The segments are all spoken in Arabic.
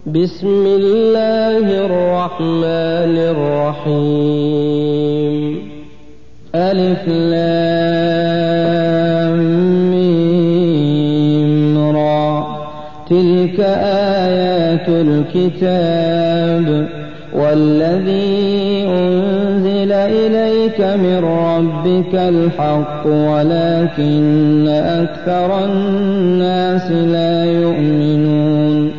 بسم الله الرحمن الرحيم ألف لام ميم را تلك آيات الكتاب والذي أنزل إليك من ربك الحق ولكن أكثر الناس لا يؤمنون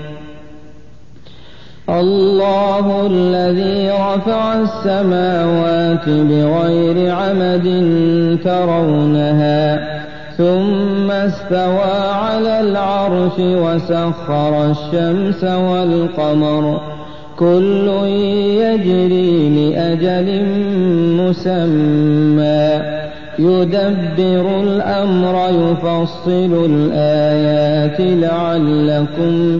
الله الذي رفع السماوات بغير عمد ترونها ثم استوى على العرش وسخر الشمس والقمر كل يجري لأجل مسمى يدبر الأمر يفصل الآيات لعلكم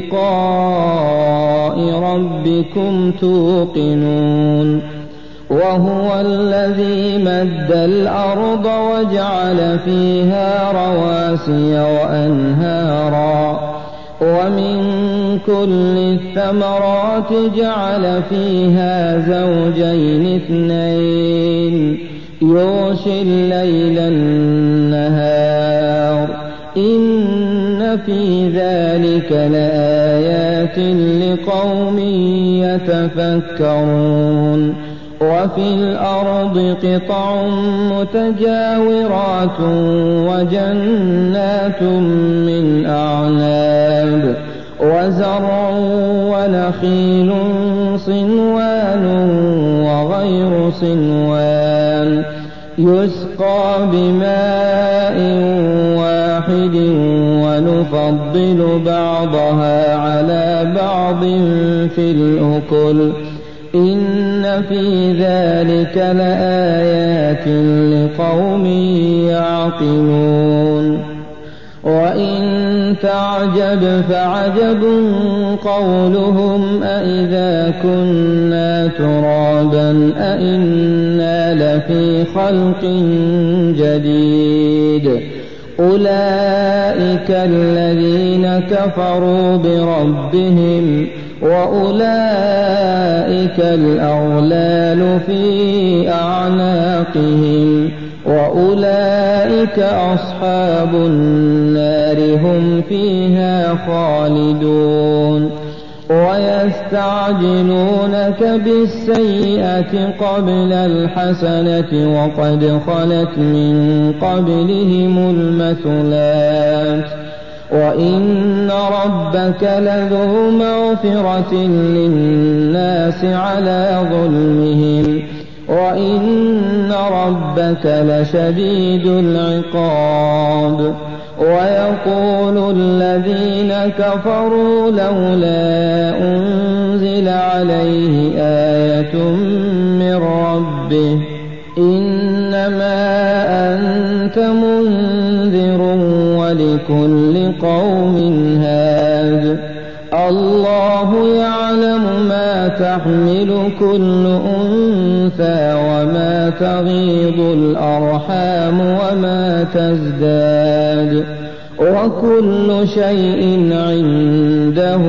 بلقاء ربكم توقنون وهو الذي مد الأرض وجعل فيها رواسي وأنهارا ومن كل الثمرات جعل فيها زوجين اثنين يغشي الليل النهار إن في ذلك لآيات لقوم يتفكرون وفي الأرض قطع متجاورات وجنات من أعناب وزرع ونخيل صنوان وغير صنوان يسقى بماء واحد ونفضل بعضها على بعض في الأكل إن في ذلك لآيات لقوم يعقلون وإن تعجب فعجب قولهم أإذا كنا ترابا أإنا لفي خلق جديد أولئك الذين كفروا بربهم وأولئك الأغلال في أعناقهم وأولئك أصحاب النار هم فيها خالدون ويستعجلونك بالسيئة قبل الحسنة وقد خلت من قبلهم المثلات وإن ربك لذو مغفرة للناس على ظلمهم وإن ربك لشديد العقاب ويقول الذين كفروا لولا أنزل عليه آية من ربه إنما أنت منذر ولكل قوم هاد الله يعلم ما تحمل كل أنثى وما تغيض الأرحام وما تزداد وكل شيء عنده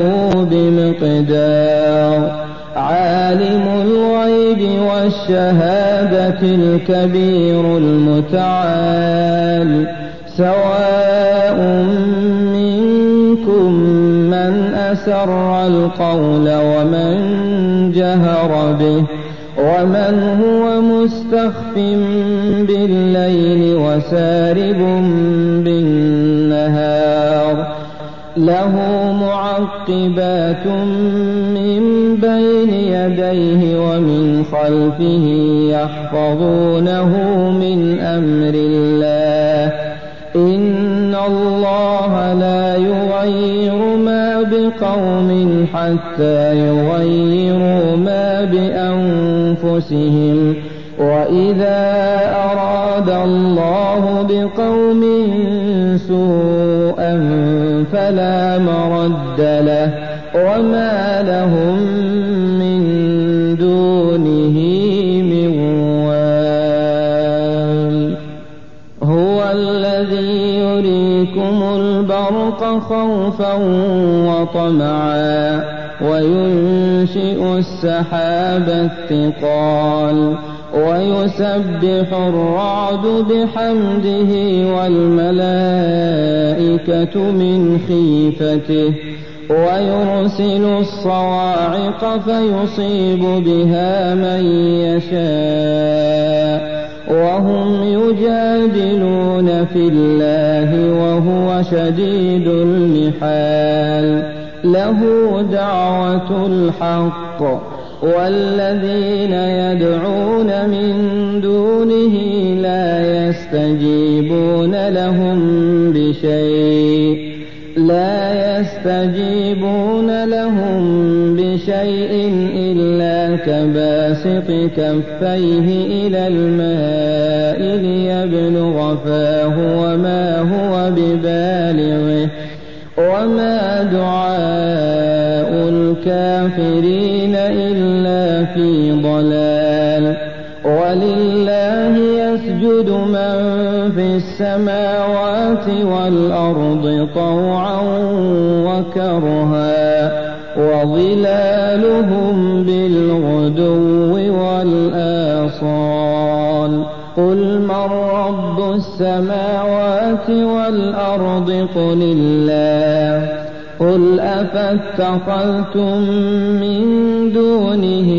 بمقدار عالم الغيب والشهادة الكبير المتعال سواء منكم من أسر القول ومن جهر به ومن هو مستخف بالليل وسارب بالنهار له معقبات من بين يديه ومن خلفه يحفظونه من أمر الله إن الله لا يغير ما بقوم حتى يغيروا ما بأنفسهم وإذا أراد الله بقوم سوءا فلا مرد له وما لهم من دونه من وال هو الذي يريكم البرق خوفا وطمعا وينشئ السحاب الثقال ويسبح الرعد بحمده والملائكة من خيفته ويرسل الصواعق فيصيب بها من يشاء وهم يجادلون في الله وهو شديد المحال له دعوة الحق والذين يدعون من دونه لا يستجيبون لهم بشيء إلا كباسط كفيه إلى الماء ليبلغ فاه وما هو ببالغه وما دعاء الكافرين إلا في ضلال ولله يسجد من في السماوات والأرض طوعا وكرها وظلالهم بالغدو والآصال قل من رب السماوات والأرض قل الله قل أفاتخذتم من دونه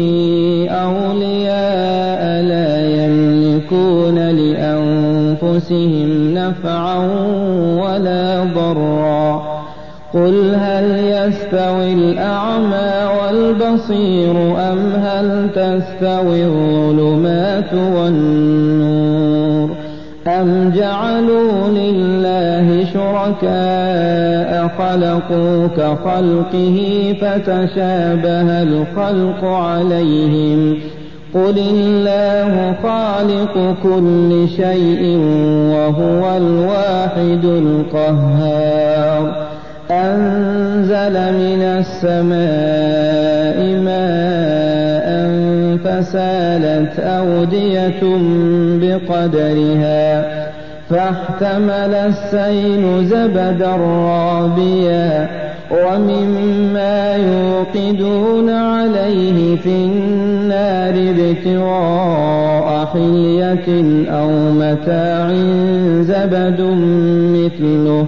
أولياء لا يملكون لأنفسهم نفعا ولا ضرا قل هل يستوي الأعمى والبصير أم هل تستوي الظلمات والنور أم جعلوا لله شركاء خلقوا كخلقه فتشابه الخلق عليهم قل الله خالق كل شيء وهو الواحد القهار أنزل من السماء ماء فسالت أودية بقدرها فاحتمل السيل زبدا رابيا ومما يوقدون عليه في النار ابتغاء حلية أو متاع زبد مثله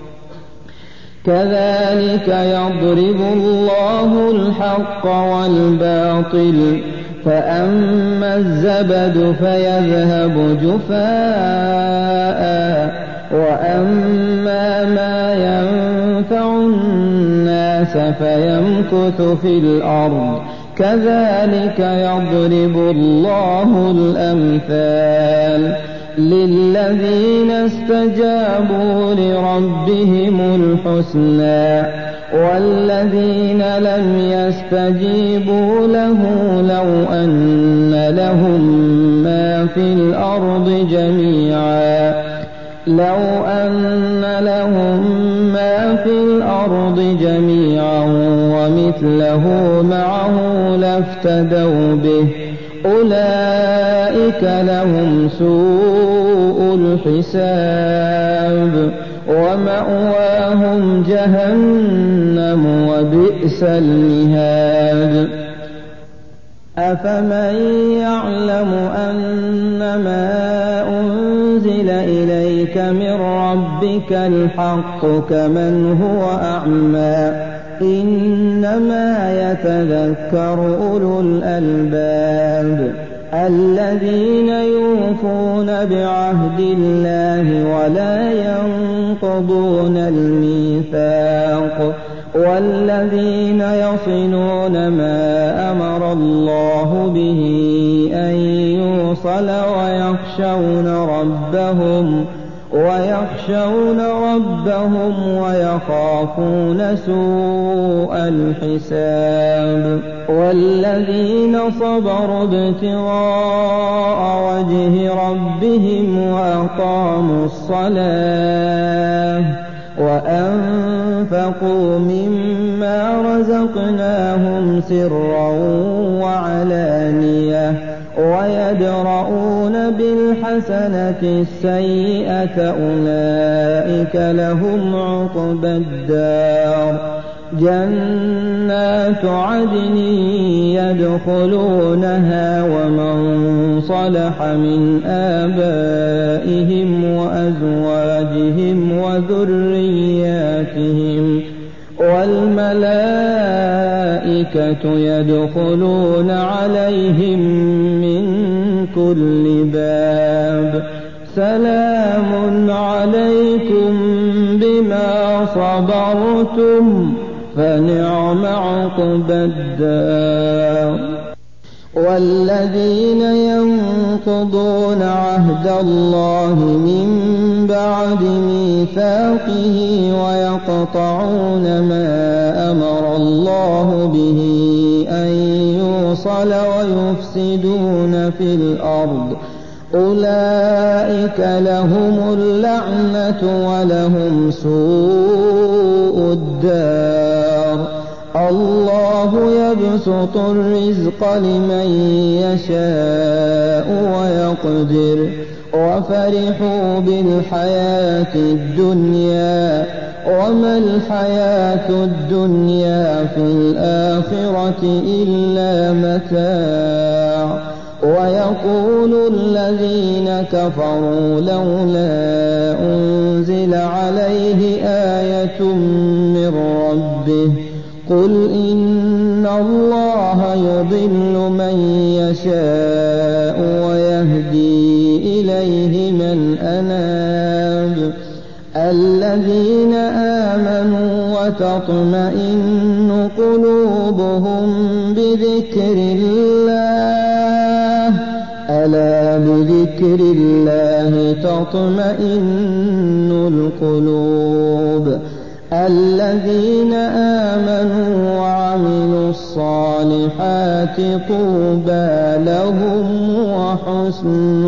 كذلك يضرب الله الحق والباطل فأما الزبد فيذهب جفاء وأما ما ينفع الناس فيمكث في الأرض كذلك يضرب الله الأمثال للذين استجابوا لربهم الحسنى والذين لم يستجيبوا له لو أن لهم ما في الأرض جميعا ومثله معه لافتدوا به أولئك لهم سوء الحساب ومأواهم جهنم وبئس المهاد أفمن يعلم أنما أنزل إليك من ربك الحق كمن هو أعمى إنما يتذكر أولو الألباب الذين يوفون بعهد الله ولا ينقضون الميثاق والذين يصلون ما أمر الله به أن يوصل ويخشون ربهم ويخافون سوء الحساب والذين صبروا ابتغاء وجه ربهم وأقاموا الصلاة وأنفقوا مما رزقناهم سرا وعلانية ويدرؤون بالحسنة السيئة أولئك لهم عقبى الدار جنات جنات عدن يدخلونها ومن صلح من آبائهم وأزواجهم وذرياتهم والملائكة يدخلون عليهم من كل باب سلام عليكم بما صبرتم فنعم عقبى الدار. والذين ينقضون عهد الله من بعد ميثاقه ويقطعون ما أمر الله به أن يوصل ويفسدون في الأرض أولئك لهم اللعنة ولهم سوء الدار. الله يبسط الرزق لمن يشاء ويقدر وفرحوا بالحياة الدنيا وما الحياة الدنيا في الآخرة إلا متاع. ويقول الذين كفروا لولا أنزل عليه آية من ربه قل إن الله يضل من يشاء ويهدي إليه من أناب. الذين آمنوا وتطمئن قلوبهم بذكر الله ألا بذكر الله تطمئن القلوب. الذين آمنوا وعملوا الصالحات طوبى لهم وحسن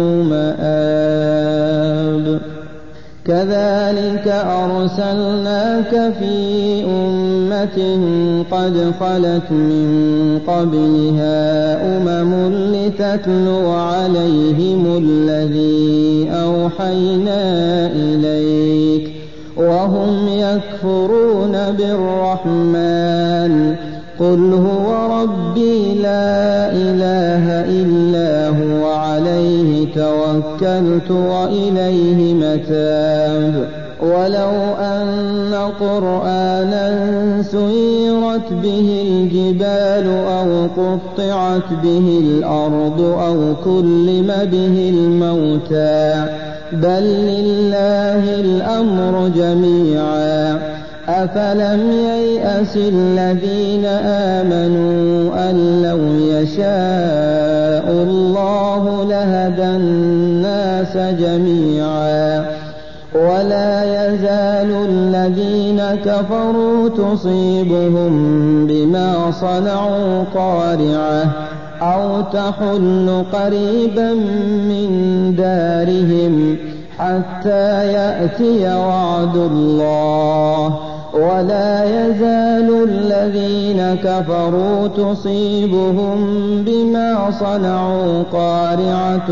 مآب. كذلك أرسلناك في أمة قد خلت من قبلها أمم لتتلو عليهم الذي أوحينا إليك وهم يكفرون بالرحمن قل هو ربي لا إله إلا هو عليه توكلت وإليه متاب. ولو أن قرآنا سيرت به الجبال أو قطعت به الأرض أو كلم به الموتى بل لله الأمر جميعا أفلم ييأس الذين آمنوا أن لو يشاء الله لهدى الناس جميعا. ولا يزال الذين كفروا تصيبهم بما صنعوا قارعة أو تحل قريبا من دارهم حتى يأتي وعد الله. ولا يزال الذين كفروا تصيبهم بما صنعوا قارعة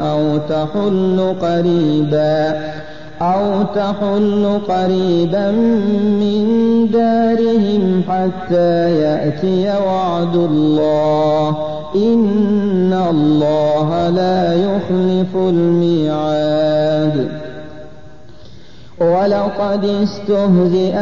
أو تحل قريبا من دارهم حتى يأتي وعد الله إن الله لا يخلف الميعاد. ولقد استهزئ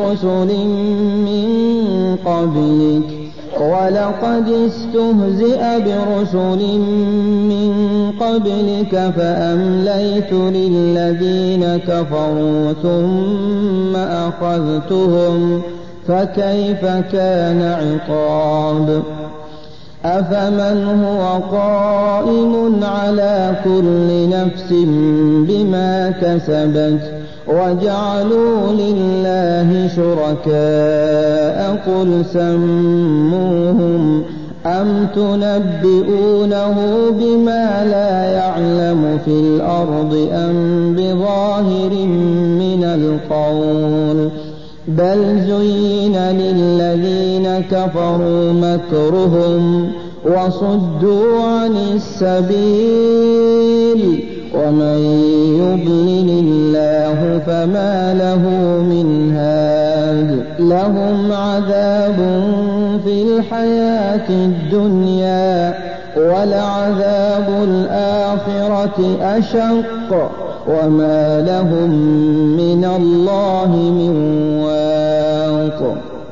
برسل من قبلك فأمليت للذين كفروا ثم أخذتهم فكيف كان عقاب. أفمن هو قائم على كل نفس بما كسبت وجعلوا لله شركاء قل سموهم أم تنبئونه بما لا يعلم في الأرض أم بظاهر من القول بل زين للذين كفروا مكرهم وصدوا عن السبيل ومن يضلل الله فما له من هاد لهم عذاب في الحياة الدنيا ولعذاب الآخرة أشق وما لهم من الله من واق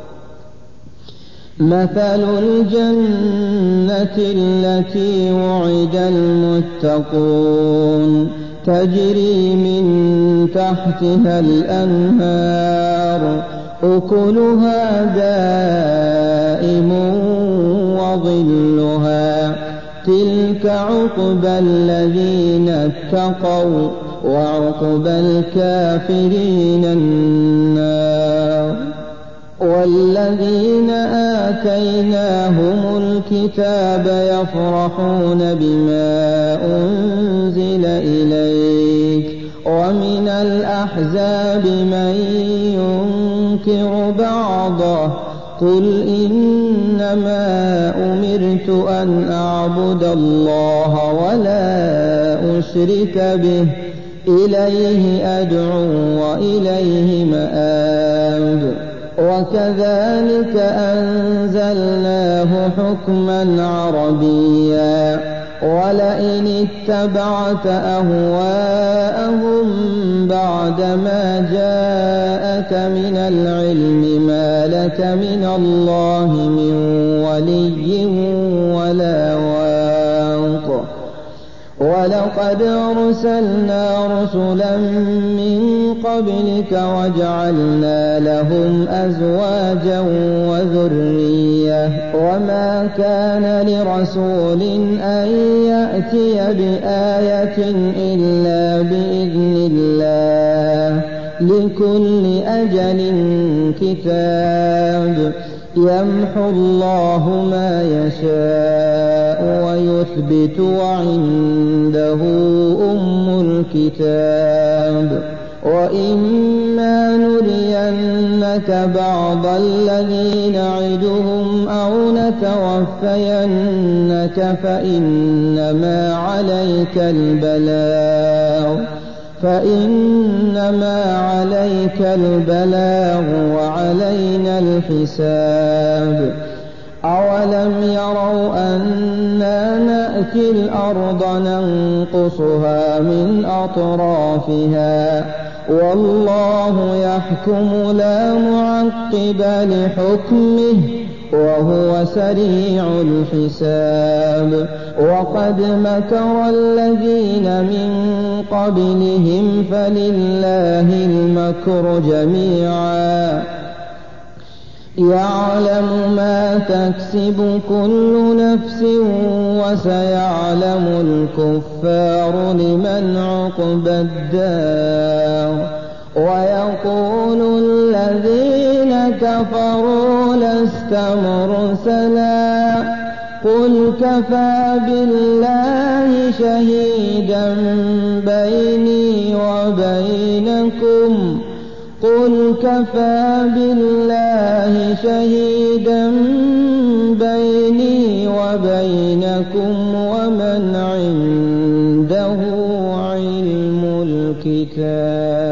مثل الجنة التي وعد المتقون تجري من تحتها الأنهار أكلها دائم وظلها تلك عقبى الذين اتقوا وعقبى الكافرين النار والذين آتيناهم الكتاب يفرحون بما أنزل إليك ومن الأحزاب من ينكر بعضه قل إنما أمرت أن أعبد الله ولا أشرك به إليه أدعو وإليه مآب وكذلك أنزلناه حكما عربيا ولئن اتبعت أهواءهم بعدما جاءك من العلم ما لك من الله من ولي ولا واق ولقد أرسلنا رسلا من قبلك وجعلنا لهم أزواجا وذرية وما كان لرسول أن يأتي بآية إلا بإذن الله لكل أجل كتاب يمحو الله ما يشاء ويثبت وعنده أم الكتاب وإما نرينك بعض الذي نعدهم أو نتوفينك فإنما عليك البلاغ وعلينا الحساب أولم يروا أنا نأتي الأرض ننقصها من أطرافها والله يحكم لا معقب لحكمه وهو سريع الحساب وقد مكر الذين من قبلهم فلله المكر جميعا يعلم ما تكسب كل نفس وسيعلم الكفار لمن عقبى الدار ويقول الذين كفروا لست مرسلا قل كفى بالله شهيدا بيني وبينكم ومن عنده علم الكتاب